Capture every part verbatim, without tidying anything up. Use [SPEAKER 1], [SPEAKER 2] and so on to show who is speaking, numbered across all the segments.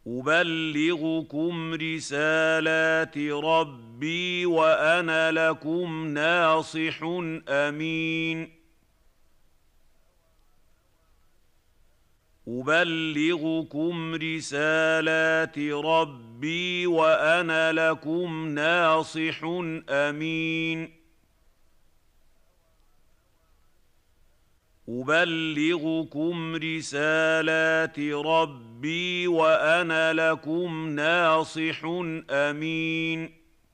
[SPEAKER 1] أبلغكم رسالات ربي وأنا لكم ناصح أمين أبلغكم رسالات ربي وأنا لكم ناصح أمين أبلغكم رسالات ربي وأنا لكم ناصح أمين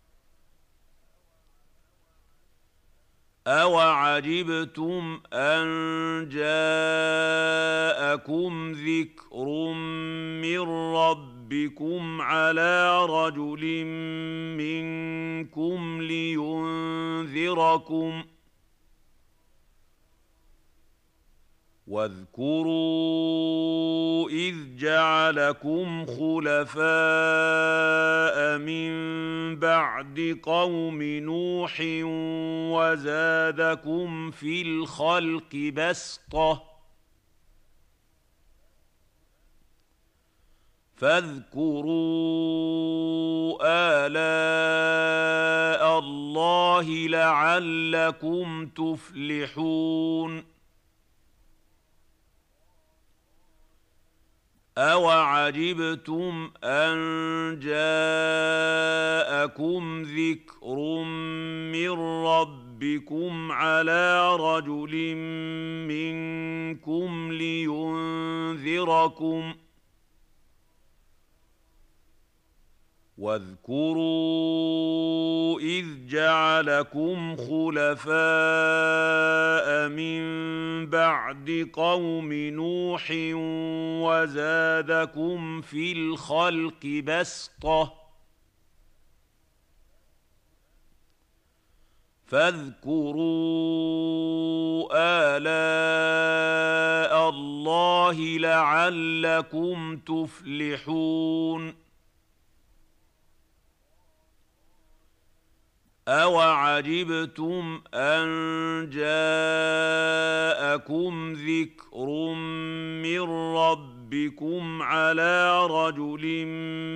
[SPEAKER 1] أوعجبتم أن جاءكم ذكر من ربكم على رجل منكم لينذركم واذكروا إذ جعلكم خلفاء من بعد قوم نوح وزادكم في الخلق بسطة فاذكروا آلاء الله لعلكم تفلحون أوعجبتم أن جاءكم ذكر من ربكم على رجل منكم لينذركم واذكروا إذ جعلكم خلفاء من بعد قوم نوح وزادكم في الخلق بسطة فاذكروا آلاء الله لعلكم تفلحون أوعجبتم أن جاءكم ذكر من ربكم على رجل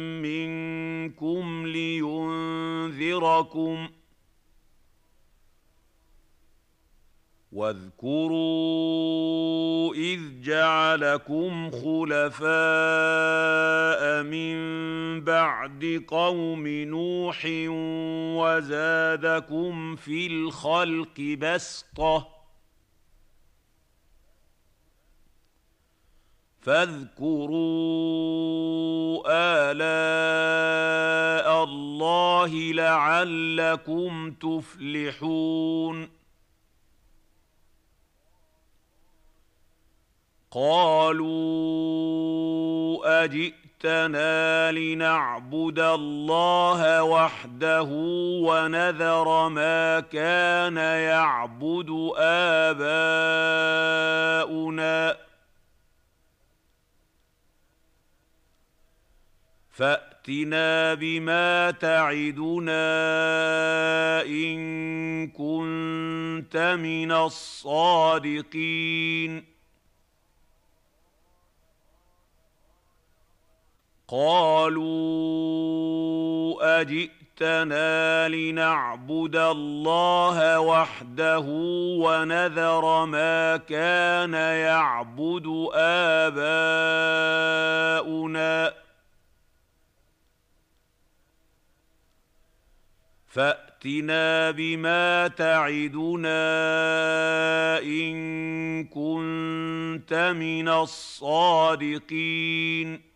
[SPEAKER 1] منكم لينذركم واذكروا إذ جعلكم خلفاء من بعد قوم نوح وزادكم في الخلق بسطة فاذكروا آلاء الله لعلكم تفلحون قالوا أجئتنا لنعبد الله وحده ونذر ما كان يعبد آباؤنا فأتنا بما تعدنا إن كنت من الصادقين قالوا أجئتنا لنعبد الله وحده ونذر ما كان يعبد آباؤنا فأتنا بما تعدنا إن كنت من الصادقين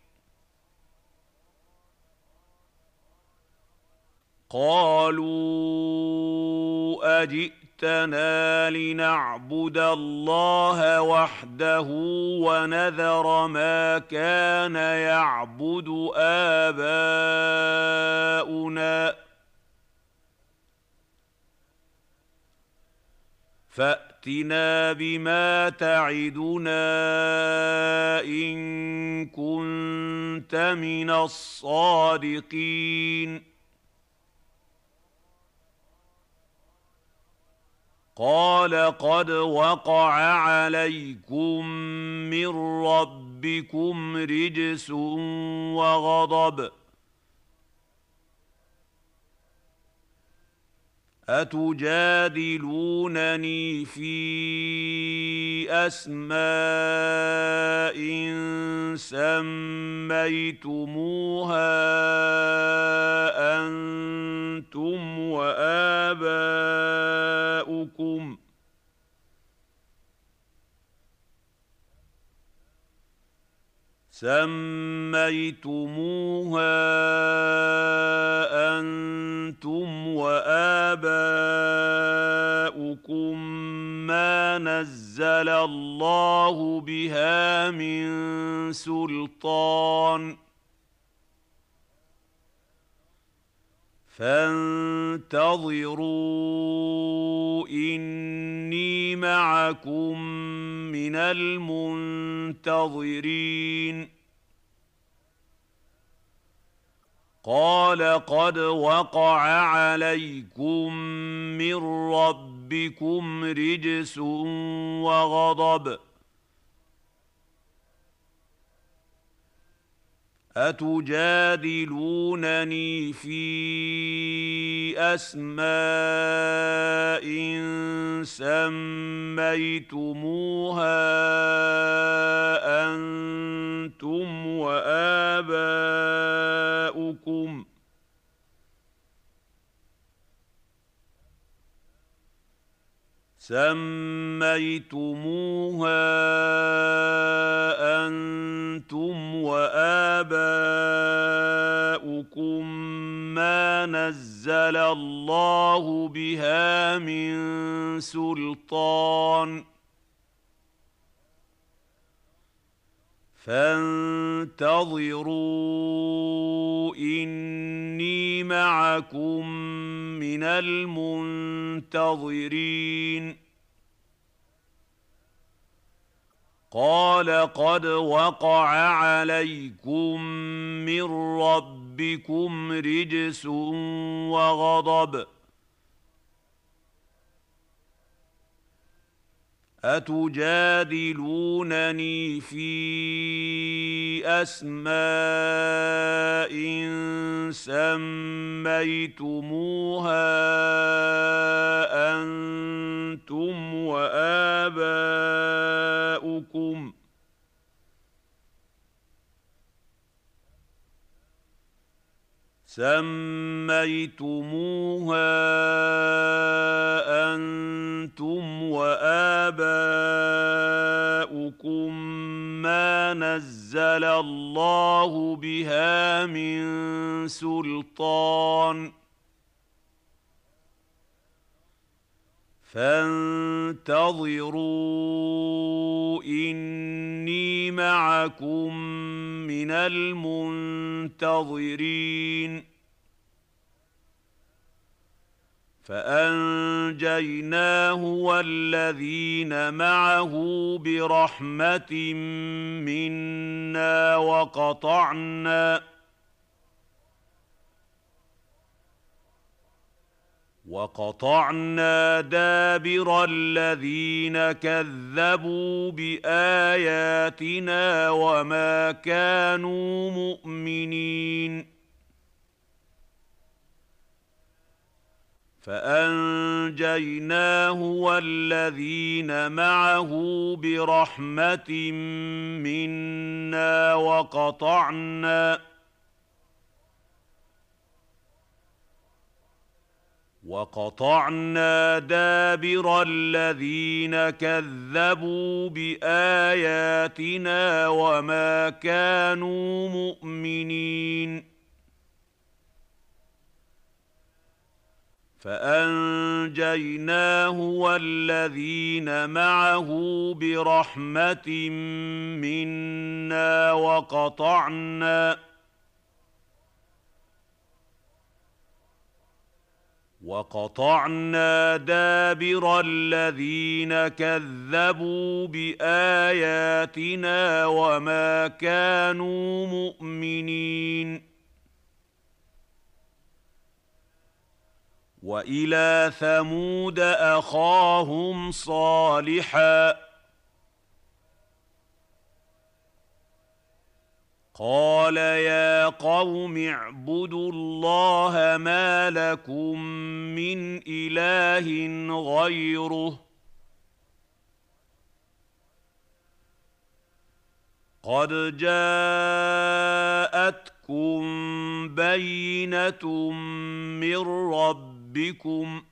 [SPEAKER 1] قالوا أجئتنا لنعبد الله وحده ونذر ما كان يعبد آباؤنا فأتنا بما تعدنا إن كنت من الصادقين قال قد وقع عليكم من ربكم رجس وغضب أتجادلونني في أسماء سميتموها أنتم وآباؤكم سميتموها أنتم وآباؤكم ما نزل الله بها من سلطان فانتظروا إني معكم من المنتظرين قال قد وقع عليكم من ربكم رجس وغضب أتجادلونني في أسماء سميتموها أنتم وآباؤكم سميتموها أنتم وآباؤكم ما نزل الله بها من سلطان فانتظروا إني معكم من المنتظرين قال قد وقع عليكم من ربكم رجس وغضب أتجادلونني في أسماء سميتموها أنتم وآباؤكم سميتموها أنتم وآباؤكم ما نزل الله بها من سلطان فانتظروا إني معكم من المنتظرين فأنجيناه والذين معه برحمة منا وقطعنا وقطعنا دابر الذين كذبوا بآياتنا وما كانوا مؤمنين فأنجيناه والذين معه برحمة منا وقطعنا وقطعنا دابر الذين كذبوا بآياتنا وما كانوا مؤمنين فأنجيناه والذين معه برحمة منا وقطعنا وقطعنا دابر الذين كذبوا بآياتنا وما كانوا مؤمنين وإلى ثمود أخاهم صالحا قال يا قوم اعبدوا الله ما لكم من إله غيره قد جاءتكم بينة من ربكم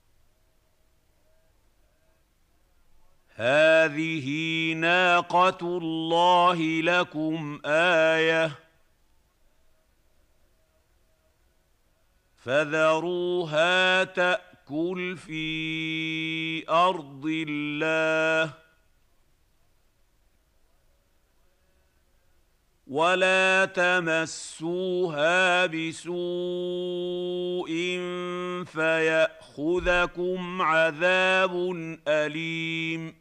[SPEAKER 1] هذه ناقة الله لكم آية فذروها تأكل في أرض الله ولا تمسوها بسوء فيأخذكم عذاب أليم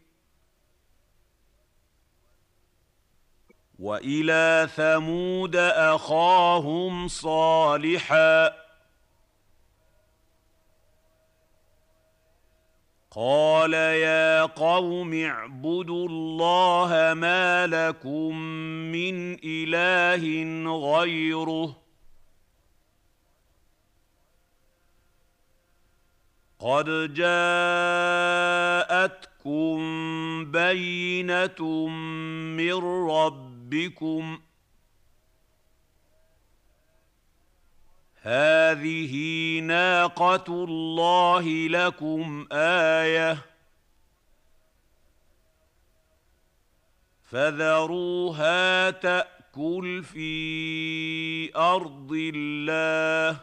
[SPEAKER 1] وإلى ثمود أخاهم صالحا قال يا قوم اعبدوا الله ما لكم من إله غيره قد جاءتكم بينة من ربكم هذه ناقة الله لكم آية فذروها تأكل في أرض الله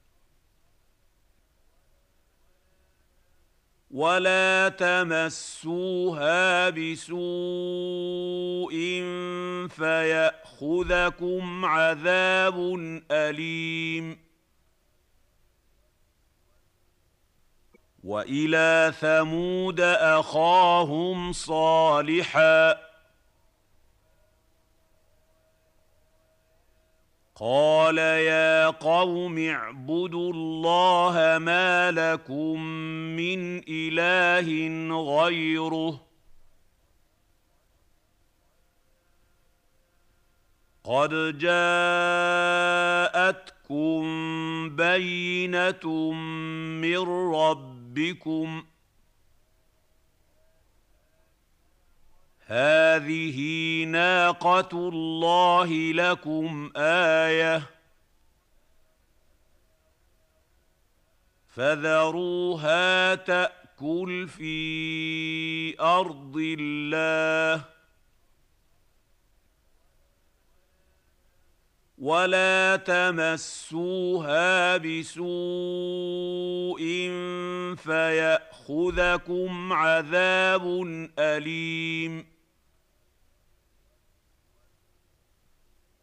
[SPEAKER 1] ولا تمسوها بسوء فيأخذكم عذاب أليم وإلى ثمود أخاهم صالحا قال يا قوم اعبدوا الله ما لكم من إله غيره قد جاءتكم بينة من ربكم هذه ناقة الله لكم آية فذروها تأكل في أرض الله ولا تمسوها بسوء فيأخذكم عذاب أليم